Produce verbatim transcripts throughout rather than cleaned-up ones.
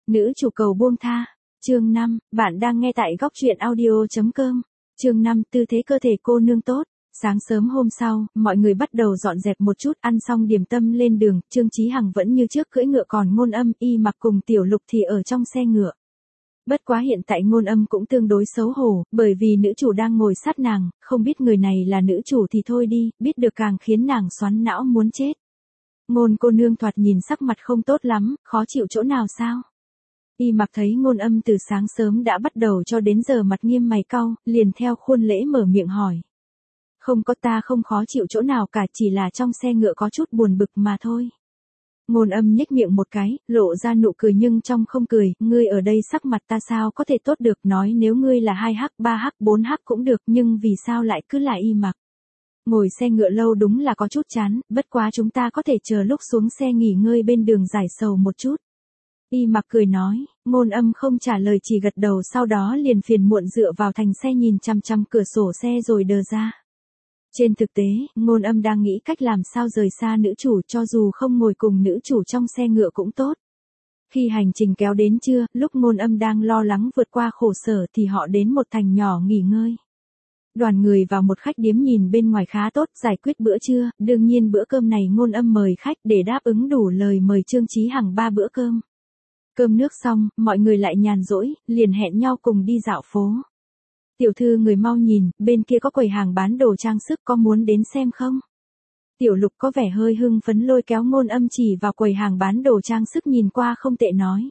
Nữ chủ cầu buông tha. Chương năm, bạn đang nghe tại góc truyện audio chấm com. Chương năm, tư thế cơ thể cô nương tốt. Sáng sớm hôm sau, mọi người bắt đầu dọn dẹp một chút, ăn xong điểm tâm lên đường, Trương Chí Hằng vẫn như trước cưỡi ngựa, còn Ngôn Âm, Y Mặc cùng Tiểu Lục thì ở trong xe ngựa. Bất quá hiện tại Ngôn Âm cũng tương đối xấu hổ, bởi vì nữ chủ đang ngồi sát nàng, không biết người này là nữ chủ thì thôi đi, biết được càng khiến nàng xoắn não muốn chết. Ngôn cô nương thoạt nhìn sắc mặt không tốt lắm, khó chịu chỗ nào sao? Y Mặc thấy Ngôn Âm từ sáng sớm đã bắt đầu cho đến giờ mặt nghiêm mày cau, liền theo khuôn lễ mở miệng hỏi. Không có, ta không khó chịu chỗ nào cả, chỉ là trong xe ngựa có chút buồn bực mà thôi. Ngôn Âm nhếch miệng một cái, lộ ra nụ cười nhưng trong không cười, ngươi ở đây sắc mặt ta sao có thể tốt được, nói nếu ngươi là hai hắc, ba hắc, bốn hắc cũng được, nhưng vì sao lại cứ là Y Mặc? Ngồi xe ngựa lâu đúng là có chút chán, bất quá chúng ta có thể chờ lúc xuống xe nghỉ ngơi bên đường giải sầu một chút. Y Mặc cười nói, Ngôn Âm không trả lời chỉ gật đầu, sau đó liền phiền muộn dựa vào thành xe nhìn chằm chằm cửa sổ xe rồi đờ ra. Trên thực tế, Ngôn Âm đang nghĩ cách làm sao rời xa nữ chủ, cho dù không ngồi cùng nữ chủ trong xe ngựa cũng tốt. Khi hành trình kéo đến trưa, lúc Ngôn Âm đang lo lắng vượt qua khổ sở thì họ đến một thành nhỏ nghỉ ngơi. Đoàn người vào một khách điếm nhìn bên ngoài khá tốt, giải quyết bữa trưa, đương nhiên bữa cơm này Ngôn Âm mời khách để đáp ứng đủ lời mời Trương Chí Hằng ba bữa cơm. Cơm nước xong, mọi người lại nhàn rỗi, liền hẹn nhau cùng đi dạo phố. Tiểu thư người mau nhìn, bên kia có quầy hàng bán đồ trang sức, có muốn đến xem không? Tiểu Lục có vẻ hơi hưng phấn lôi kéo Ngôn Âm chỉ vào quầy hàng bán đồ trang sức nhìn qua không tệ nói.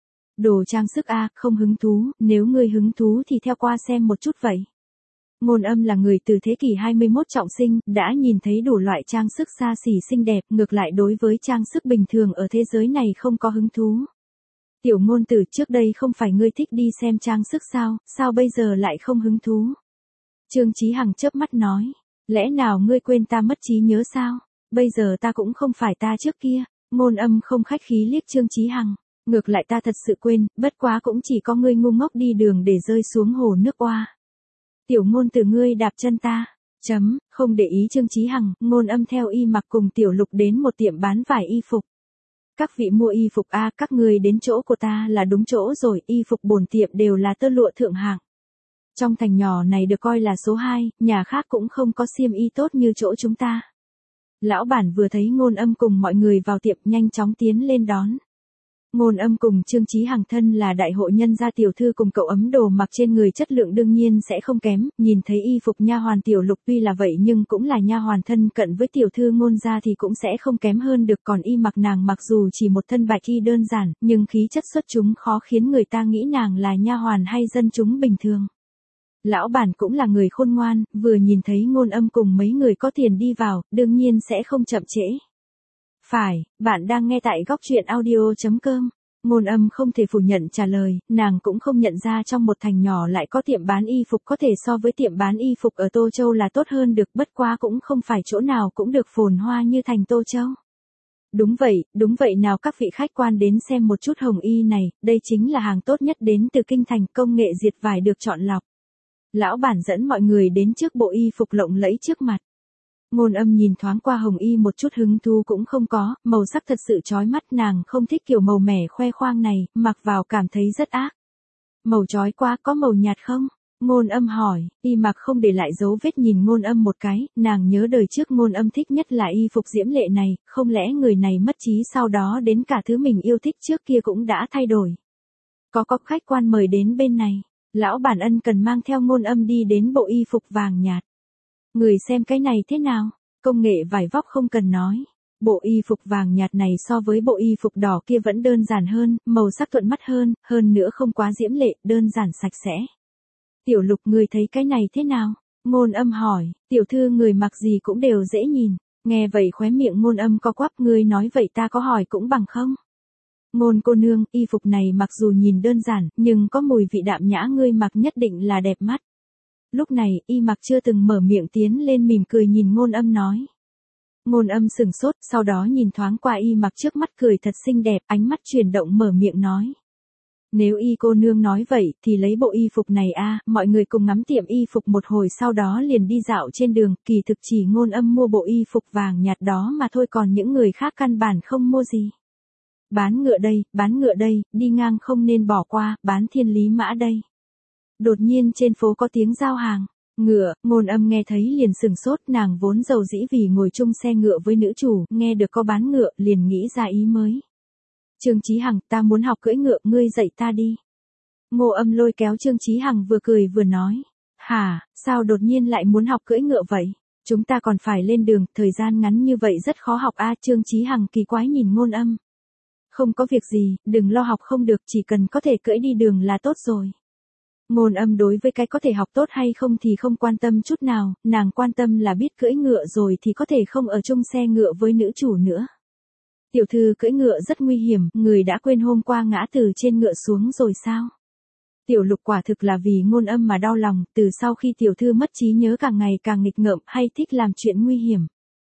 Đồ trang sức a, à, không hứng thú, nếu ngươi hứng thú thì theo qua xem một chút vậy. Ngôn Âm là người từ thế kỷ hai mươi mốt trọng sinh, đã nhìn thấy đủ loại trang sức xa xỉ xinh đẹp, ngược lại đối với trang sức bình thường ở thế giới này không có hứng thú. Tiểu Ngôn tử, trước đây không phải ngươi thích đi xem trang sức sao, sao bây giờ lại không hứng thú? Trương Chí Hằng chớp mắt nói, lẽ nào ngươi quên ta mất trí nhớ sao? Bây giờ ta cũng không phải ta trước kia. Ngôn Âm không khách khí liếc Trương Chí Hằng, ngược lại ta thật sự quên, bất quá cũng chỉ có ngươi ngu ngốc đi đường để rơi xuống hồ nước oa. Tiểu Ngôn tử, ngươi đạp chân ta. Chấm, không để ý Trương Chí Hằng, Ngôn Âm theo Y Mặc cùng Tiểu Lục đến một tiệm bán vải y phục. Các vị mua y phục a, à, các người đến chỗ của ta là đúng chỗ rồi, y phục bổn tiệm đều là tơ lụa thượng hạng. Trong thành nhỏ này được coi là số hai, nhà khác cũng không có xiêm y tốt như chỗ chúng ta. Lão bản vừa thấy Ngôn Âm cùng mọi người vào tiệm nhanh chóng tiến lên đón. Ngôn Âm cùng Trương Chí Hằng thân là đại hội nhân gia tiểu thư cùng cậu ấm đồ mặc trên người chất lượng đương nhiên sẽ không kém, nhìn thấy y phục nha hoàn Tiểu Lục tuy là vậy nhưng cũng là nha hoàn thân cận với tiểu thư Ngôn gia thì cũng sẽ không kém hơn được, còn Y Mặc nàng mặc dù chỉ một thân bạch y đơn giản, nhưng khí chất xuất chúng khó khiến người ta nghĩ nàng là nha hoàn hay dân chúng bình thường. Lão bản cũng là người khôn ngoan, vừa nhìn thấy Ngôn Âm cùng mấy người có tiền đi vào, đương nhiên sẽ không chậm trễ. Phải, bạn đang nghe tại góc truyện audio chấm com. Ngôn Âm không thể phủ nhận trả lời, nàng cũng không nhận ra trong một thành nhỏ lại có tiệm bán y phục có thể so với tiệm bán y phục ở Tô Châu là tốt hơn được, bất quá cũng không phải chỗ nào cũng được phồn hoa như thành Tô Châu. Đúng vậy, đúng vậy nào các vị khách quan đến xem một chút hồng y này, đây chính là hàng tốt nhất đến từ kinh thành, công nghệ diệt vải được chọn lọc. Lão bản dẫn mọi người đến trước bộ y phục lộng lẫy trước mặt. Ngôn Âm nhìn thoáng qua hồng y một chút hứng thú cũng không có, màu sắc thật sự chói mắt, nàng không thích kiểu màu mẻ khoe khoang này, mặc vào cảm thấy rất ác. Màu chói quá, có màu nhạt không? Ngôn Âm hỏi. Y Mặc không để lại dấu vết nhìn Ngôn Âm một cái, nàng nhớ đời trước Ngôn Âm thích nhất là y phục diễm lệ này, không lẽ người này mất trí sau đó đến cả thứ mình yêu thích trước kia cũng đã thay đổi. Có có khách quan mời đến bên này. Lão bản ân cần mang theo Ngôn Âm đi đến bộ y phục vàng nhạt. Người xem cái này thế nào? Công nghệ vải vóc không cần nói. Bộ y phục vàng nhạt này so với bộ y phục đỏ kia vẫn đơn giản hơn, màu sắc thuận mắt hơn, hơn nữa không quá diễm lệ, đơn giản sạch sẽ. Tiểu Lục, người thấy cái này thế nào? Ngôn Âm hỏi. Tiểu thư người mặc gì cũng đều dễ nhìn. Nghe vậy khóe miệng Ngôn Âm co quắp, ngươi nói vậy ta có hỏi cũng bằng không? Ngôn cô nương, y phục này mặc dù nhìn đơn giản, nhưng có mùi vị đạm nhã, ngươi mặc nhất định là đẹp mắt. Lúc này, Y Mặc chưa từng mở miệng tiến lên mỉm cười nhìn Ngôn Âm nói. Ngôn Âm sừng sốt, sau đó nhìn thoáng qua Y Mặc trước mắt cười thật xinh đẹp, ánh mắt chuyển động mở miệng nói. Nếu Y cô nương nói vậy, thì lấy bộ y phục này a. Mọi người cùng ngắm tiệm y phục một hồi sau đó liền đi dạo trên đường, kỳ thực chỉ Ngôn Âm mua bộ y phục vàng nhạt đó mà thôi, còn những người khác căn bản không mua gì. Bán ngựa đây, bán ngựa đây, đi ngang không nên bỏ qua, bán thiên lý mã đây. Đột nhiên trên phố có tiếng giao hàng. Ngựa, Ngôn Âm nghe thấy liền sừng sốt, nàng vốn giàu dĩ vì ngồi chung xe ngựa với nữ chủ, nghe được có bán ngựa, liền nghĩ ra ý mới. Trương Chí Hằng, ta muốn học cưỡi ngựa, ngươi dạy ta đi. Ngô Âm lôi kéo Trương Chí Hằng vừa cười vừa nói. Hả, sao đột nhiên lại muốn học cưỡi ngựa vậy? Chúng ta còn phải lên đường, thời gian ngắn như vậy rất khó học a. Trương Chí Hằng kỳ quái nhìn Ngôn Âm. Không có việc gì, đừng lo học không được, chỉ cần có thể cưỡi đi đường là tốt rồi. Ngôn Âm đối với cái có thể học tốt hay không thì không quan tâm chút nào, nàng quan tâm là biết cưỡi ngựa rồi thì có thể không ở chung xe ngựa với nữ chủ nữa. Tiểu thư cưỡi ngựa rất nguy hiểm, người đã quên hôm qua ngã từ trên ngựa xuống rồi sao? Tiểu Lục quả thực là vì Ngôn Âm mà đau lòng, từ sau khi tiểu thư mất trí nhớ càng ngày càng nghịch ngợm hay thích làm chuyện nguy hiểm.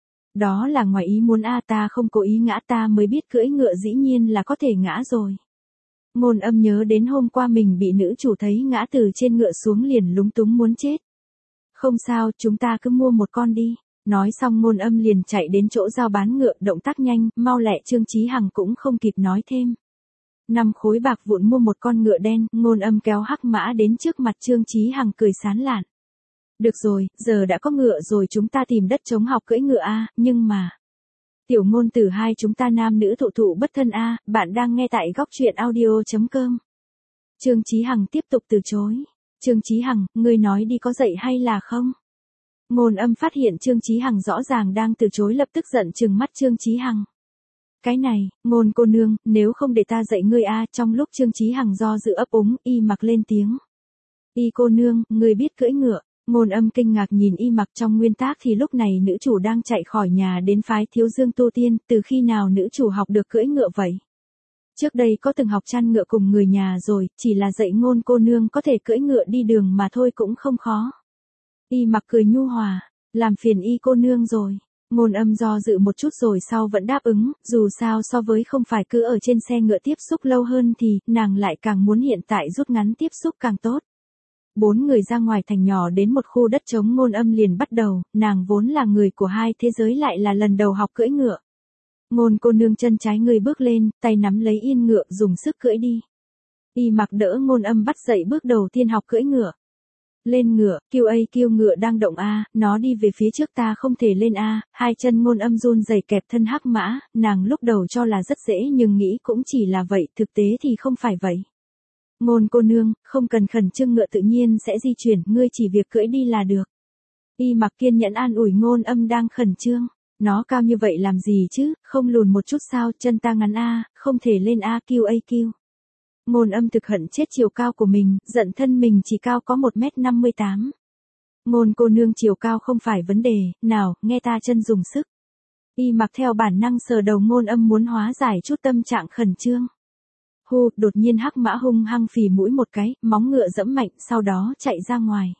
Đó là ngoài ý muốn a, ta không cố ý ngã, ta mới biết cưỡi ngựa dĩ nhiên là có thể ngã rồi. Ngôn Âm nhớ đến hôm qua mình bị nữ chủ thấy ngã từ trên ngựa xuống liền lúng túng muốn chết. Không sao, chúng ta cứ mua một con đi. Nói xong Ngôn Âm liền chạy đến chỗ giao bán ngựa, động tác nhanh, mau lẹ. Trương Chí Hằng cũng không kịp nói thêm. Năm khối bạc vụn mua một con ngựa đen, Ngôn Âm kéo hắc mã đến trước mặt Trương Chí Hằng cười sán lạn. Được rồi, giờ đã có ngựa rồi, chúng ta tìm đất trống học cưỡi ngựa a, nhưng mà... Tiểu Ngôn Tử hai chúng ta nam nữ thụ thụ bất thân a, bạn đang nghe tại góc truyện audio chấm com. Trương Chí Hằng tiếp tục từ chối. Trương Chí Hằng, ngươi nói đi có dậy hay là không? Ngôn Âm phát hiện Trương Chí Hằng rõ ràng đang từ chối, lập tức giận trừng mắt Trương Chí Hằng. Cái này, Ngôn cô nương, nếu không để ta dạy ngươi a. Trong lúc Trương Chí Hằng do dự ấp úng, Y Mặc lên tiếng. Y cô nương, ngươi biết cưỡi ngựa. Ngôn Âm kinh ngạc nhìn Y Mặc, trong nguyên tác thì lúc này nữ chủ đang chạy khỏi nhà đến phái Thiếu Dương tu tiên, từ khi nào nữ chủ học được cưỡi ngựa vậy? Trước đây có từng học chăn ngựa cùng người nhà rồi, chỉ là dạy Ngôn cô nương có thể cưỡi ngựa đi đường mà thôi cũng không khó. Y Mặc cười nhu hòa, làm phiền Y cô nương rồi. Ngôn Âm do dự một chút rồi sau vẫn đáp ứng, dù sao so với không phải cứ ở trên xe ngựa tiếp xúc lâu hơn thì, nàng lại càng muốn hiện tại rút ngắn tiếp xúc càng tốt. Bốn người ra ngoài thành nhỏ đến một khu đất trống, Ngôn Âm liền bắt đầu, nàng vốn là người của hai thế giới lại là lần đầu học cưỡi ngựa. Ngôn cô nương chân trái người bước lên, tay nắm lấy yên ngựa dùng sức cưỡi đi. Y Mặc đỡ Ngôn Âm bắt dậy bước đầu tiên học cưỡi ngựa. Lên ngựa, kêu a kêu ngựa đang động a, nó đi về phía trước ta không thể lên a. Hai chân Ngôn Âm run rẩy kẹp thân hắc mã, nàng lúc đầu cho là rất dễ nhưng nghĩ cũng chỉ là vậy, thực tế thì không phải vậy. Ngôn cô nương, không cần khẩn trương, ngựa tự nhiên sẽ di chuyển, ngươi chỉ việc cưỡi đi là được. Y Mặc kiên nhẫn an ủi Ngôn Âm đang khẩn trương. Nó cao như vậy làm gì chứ, không lùn một chút sao, chân ta ngắn a, không thể lên a, kêu a kêu. Ngôn Âm thực hận chết chiều cao của mình, giận thân mình chỉ cao có một mét năm mươi tám. Ngôn cô nương chiều cao không phải vấn đề, nào, nghe ta chân dùng sức. Y Mặc theo bản năng sờ đầu Ngôn Âm muốn hóa giải chút tâm trạng khẩn trương. Hu, đột nhiên hắc mã hung hăng phì mũi một cái, móng ngựa dẫm mạnh, sau đó chạy ra ngoài.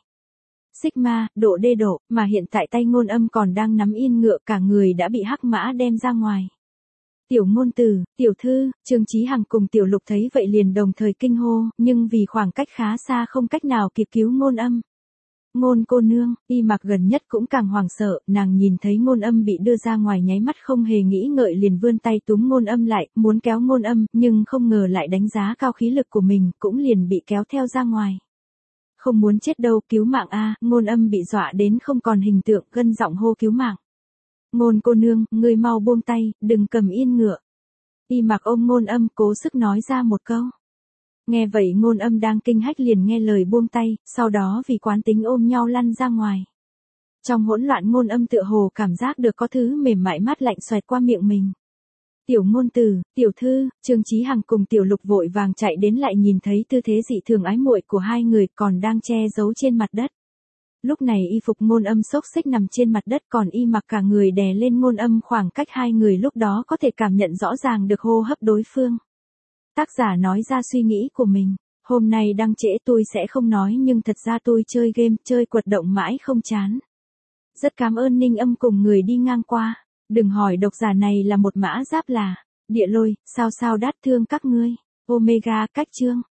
Sigma, độ đê độ, mà hiện tại tay Ngôn Âm còn đang nắm yên ngựa, cả người đã bị hắc mã đem ra ngoài. Tiểu Ngôn Tử, tiểu thư, Trương Chí Hằng cùng Tiểu Lục thấy vậy liền đồng thời kinh hô, nhưng vì khoảng cách khá xa không cách nào kịp cứu Ngôn Âm. Ngôn cô nương, Y Mặc gần nhất cũng càng hoảng sợ, nàng nhìn thấy Ngôn Âm bị đưa ra ngoài nháy mắt không hề nghĩ ngợi liền vươn tay túm Ngôn Âm lại, muốn kéo Ngôn Âm, nhưng không ngờ lại đánh giá cao khí lực của mình, cũng liền bị kéo theo ra ngoài. Không muốn chết đâu, cứu mạng a. Ngôn Âm bị dọa đến không còn hình tượng, gân giọng hô cứu mạng. Ngôn cô nương, ngươi mau buông tay, đừng cầm yên ngựa. Y Mặc ôm Ngôn Âm cố sức nói ra một câu. Nghe vậy Ngôn Âm đang kinh hách liền nghe lời buông tay, sau đó vì quán tính ôm nhau lăn ra ngoài. Trong hỗn loạn Ngôn Âm tựa hồ cảm giác được có thứ mềm mại mát lạnh xoẹt qua miệng mình. Tiểu Ngôn Tử, tiểu thư, Trương Chí Hằng cùng Tiểu Lục vội vàng chạy đến lại nhìn thấy tư thế dị thường ái muội của hai người còn đang che giấu trên mặt đất. Lúc này y phục Ngôn Âm xốc xếch nằm trên mặt đất, còn Y Mặc cả người đè lên Ngôn Âm, khoảng cách hai người lúc đó có thể cảm nhận rõ ràng được hô hấp đối phương. Tác giả nói ra suy nghĩ của mình. Hôm nay đăng trễ tôi sẽ không nói nhưng thật ra tôi chơi game, chơi quật động mãi không chán. Rất cảm ơn Ninh Âm cùng người đi ngang qua. Đừng hỏi độc giả này là một mã giáp là địa lôi, sao sao đát thương các ngươi. Omega cách chương.